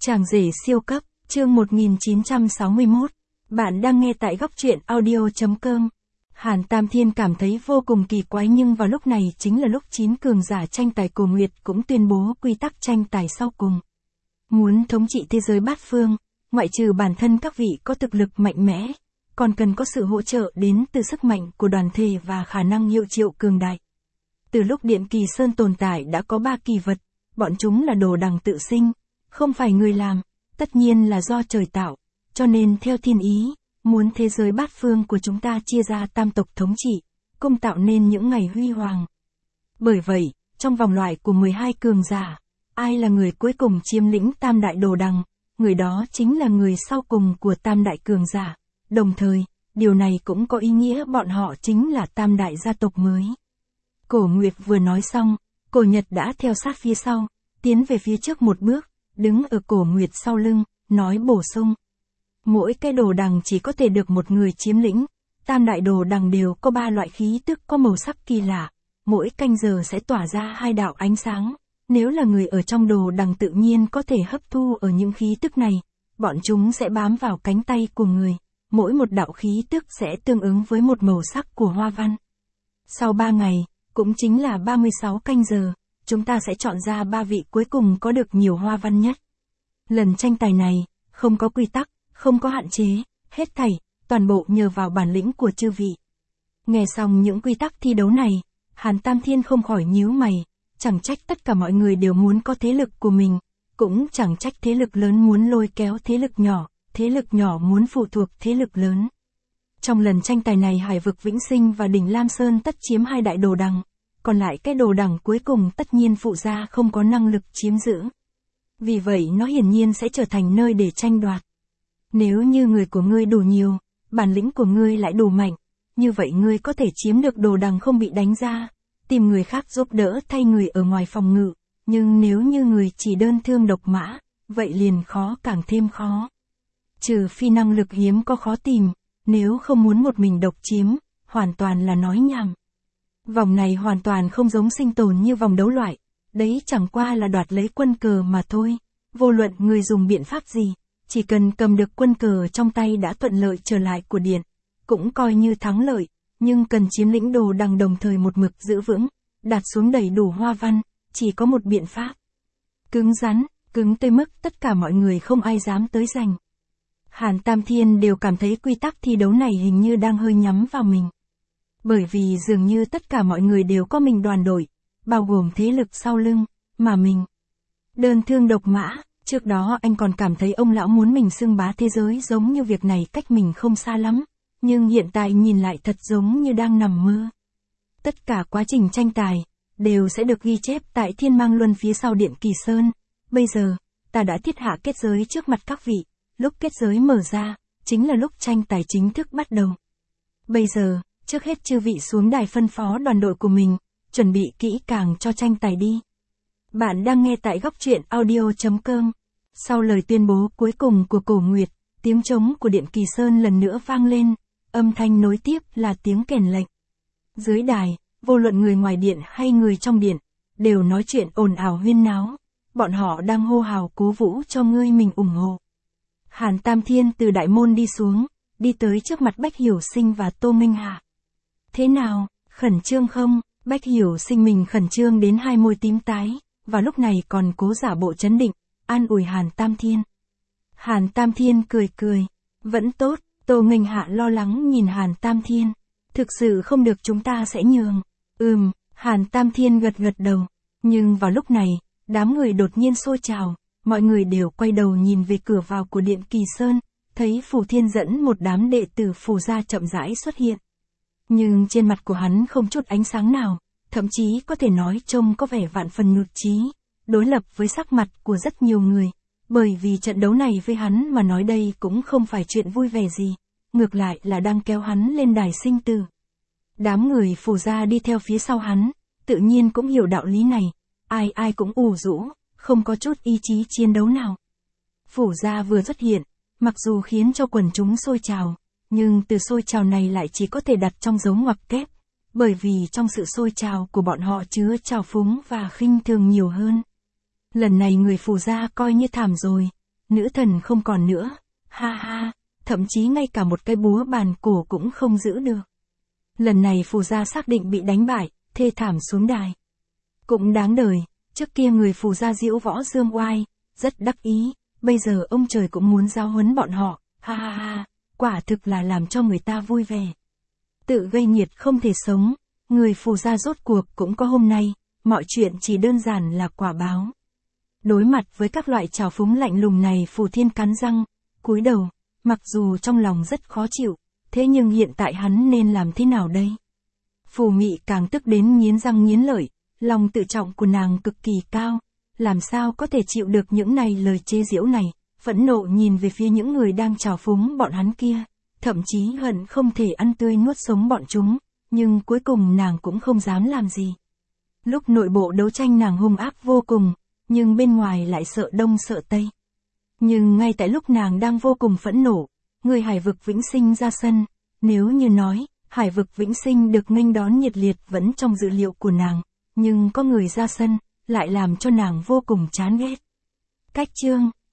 Chàng rể siêu cấp, chương 1961. Bạn đang nghe tại góc truyện audio.com. Hàn Tam Thiên cảm thấy vô cùng kỳ quái, nhưng vào lúc này chính là lúc 9 cường giả tranh tài Cổ Nguyệt cũng tuyên bố quy tắc tranh tài sau cùng. Muốn thống trị thế giới bát phương, ngoại trừ bản thân các vị có thực lực mạnh mẽ, còn cần có sự hỗ trợ đến từ sức mạnh của đoàn thể và khả năng hiệu triệu cường đại. Từ lúc Điện Kỳ Sơn tồn tại đã có 3 kỳ vật, bọn chúng là đồ đằng tự sinh, không phải người làm, tất nhiên là do trời tạo, cho nên theo thiên ý, muốn thế giới bát phương của chúng ta chia ra tam tộc thống trị, cùng tạo nên những ngày huy hoàng. Bởi vậy, trong vòng loại của 12 cường giả, ai là người cuối cùng chiếm lĩnh tam đại đồ đằng, người đó chính là người sau cùng của tam đại cường giả. Đồng thời, điều này cũng có ý nghĩa bọn họ chính là tam đại gia tộc mới. Cổ Nguyệt vừa nói xong, Cổ Nhật đã theo sát phía sau, tiến về phía trước một bước, đứng ở Cổ Nguyệt sau lưng, nói bổ sung. Mỗi cái đồ đằng chỉ có thể được một người chiếm lĩnh, tam đại đồ đằng đều có 3 loại khí tức có màu sắc kỳ lạ, mỗi canh giờ sẽ tỏa ra 2 đạo ánh sáng, nếu là người ở trong đồ đằng tự nhiên có thể hấp thu ở những khí tức này, bọn chúng sẽ bám vào cánh tay của người, mỗi một đạo khí tức sẽ tương ứng với một màu sắc của hoa văn. Sau 3 ngày, cũng chính là 36 canh giờ, chúng ta sẽ chọn ra 3 vị cuối cùng có được nhiều hoa văn nhất. Lần tranh tài này, không có quy tắc, không có hạn chế, hết thảy, toàn bộ nhờ vào bản lĩnh của chư vị. Nghe xong những quy tắc thi đấu này, Hàn Tam Thiên không khỏi nhíu mày, chẳng trách tất cả mọi người đều muốn có thế lực của mình, cũng chẳng trách thế lực lớn muốn lôi kéo thế lực nhỏ muốn phụ thuộc thế lực lớn. Trong lần tranh tài này Hải vực Vĩnh Sinh và đỉnh Lam Sơn tất chiếm 2 đại đồ đằng, còn lại cái đồ đằng cuối cùng tất nhiên phụ gia không có năng lực chiếm giữ. Vì vậy nó hiển nhiên sẽ trở thành nơi để tranh đoạt. Nếu như người của ngươi đủ nhiều, bản lĩnh của ngươi lại đủ mạnh, như vậy ngươi có thể chiếm được đồ đằng không bị đánh ra, tìm người khác giúp đỡ thay người ở ngoài phòng ngự, nhưng nếu như người chỉ đơn thương độc mã, vậy liền khó càng thêm khó. Trừ phi năng lực hiếm có khó tìm, nếu không muốn một mình độc chiếm, hoàn toàn là nói nhảm. Vòng này hoàn toàn không giống sinh tồn như vòng đấu loại, đấy chẳng qua là đoạt lấy quân cờ mà thôi, vô luận người dùng biện pháp gì, chỉ cần cầm được quân cờ trong tay đã thuận lợi trở lại của điện, cũng coi như thắng lợi, nhưng cần chiếm lĩnh đồ đằng đồng thời một mực giữ vững, đạt xuống đầy đủ hoa văn, chỉ có một biện pháp. Cứng rắn, cứng tới mức tất cả mọi người không ai dám tới giành. Hàn Tam Thiên đều cảm thấy quy tắc thi đấu này hình như đang hơi nhắm vào mình. Bởi vì dường như tất cả mọi người đều có mình đoàn đội, bao gồm thế lực sau lưng, mà mình đơn thương độc mã, trước đó anh còn cảm thấy ông lão muốn mình xưng bá thế giới giống như việc này cách mình không xa lắm, nhưng hiện tại nhìn lại thật giống như đang nằm mơ. Tất cả quá trình tranh tài, đều sẽ được ghi chép tại Thiên Mang Luân phía sau Điện Kỳ Sơn, bây giờ, ta đã thiết hạ kết giới trước mặt các vị, lúc kết giới mở ra, chính là lúc tranh tài chính thức bắt đầu. Bây giờ, trước hết chư vị xuống đài phân phó đoàn đội của mình, chuẩn bị kỹ càng cho tranh tài đi. Bạn đang nghe tại góc truyện audio.com. Sau lời tuyên bố cuối cùng của Cổ Nguyệt, tiếng trống của Điện Kỳ Sơn lần nữa vang lên, âm thanh nối tiếp là tiếng kèn lệnh. Dưới đài, vô luận người ngoài điện hay người trong điện, đều nói chuyện ồn ào huyên náo, bọn họ đang hô hào cố vũ cho ngươi mình ủng hộ. Hàn Tam Thiên từ đại môn đi xuống, đi tới trước mặt Bách Hiểu Sinh và Tô Minh Hạ. Thế nào, khẩn trương không? Bách Hiểu Sinh mình khẩn trương đến 2 môi tím tái, và lúc này còn cố giả bộ trấn định, an ủi Hàn Tam Thiên. Hàn Tam Thiên cười cười, vẫn tốt. Tô Minh Hạ lo lắng nhìn Hàn Tam Thiên, thực sự không được chúng ta sẽ nhường. Hàn Tam Thiên gật gật đầu, nhưng vào lúc này, đám người đột nhiên xô trào, mọi người đều quay đầu nhìn về cửa vào của Điện Kỳ Sơn, thấy Phù Thiên dẫn một đám đệ tử Phù gia chậm rãi xuất hiện. Nhưng trên mặt của hắn không chút ánh sáng nào, thậm chí có thể nói trông có vẻ vạn phần nhụt chí, đối lập với sắc mặt của rất nhiều người, bởi vì trận đấu này với hắn mà nói đây cũng không phải chuyện vui vẻ gì, ngược lại là đang kéo hắn lên đài sinh tử. Đám người Phù gia đi theo phía sau hắn, tự nhiên cũng hiểu đạo lý này, ai cũng ủ rũ, không có chút ý chí chiến đấu nào. Phù gia vừa xuất hiện, mặc dù khiến cho quần chúng sôi trào, nhưng từ sôi trào này lại chỉ có thể đặt trong dấu ngoặc kép, bởi vì trong sự sôi trào của bọn họ chứa trào phúng và khinh thường nhiều hơn. Lần này người Phù gia coi như thảm rồi, nữ thần không còn nữa, ha ha, thậm chí ngay cả một cái búa bàn cổ cũng không giữ được. Lần này Phù gia xác định bị đánh bại, thê thảm xuống đài. Cũng đáng đời, trước kia người Phù gia diễu võ dương oai, rất đắc ý, bây giờ ông trời cũng muốn giáo huấn bọn họ, ha ha ha, quả thực là làm cho người ta vui vẻ. Tự gây nhiệt không thể sống, người Phù gia rốt cuộc cũng có hôm nay, mọi chuyện chỉ đơn giản là quả báo. Đối mặt với các loại trào phúng lạnh lùng này, Phù Thiên cắn răng, cúi đầu, mặc dù trong lòng rất khó chịu, thế nhưng hiện tại hắn nên làm thế nào đây? Phù Mị càng tức đến nghiến răng nghiến lợi, lòng tự trọng của nàng cực kỳ cao, làm sao có thể chịu được những lời chế giễu này, phẫn nộ nhìn về phía những người đang trào phúng bọn hắn kia, thậm chí hận không thể ăn tươi nuốt sống bọn chúng, nhưng cuối cùng nàng cũng không dám làm gì. Lúc nội bộ đấu tranh nàng hung ác vô cùng, nhưng bên ngoài lại sợ đông sợ tây. Nhưng ngay tại lúc nàng đang vô cùng phẫn nộ, người Hải vực Vĩnh Sinh ra sân, nếu như nói, Hải vực Vĩnh Sinh được nghênh đón nhiệt liệt vẫn trong dự liệu của nàng, nhưng có người ra sân, lại làm cho nàng vô cùng chán ghét. Cách chương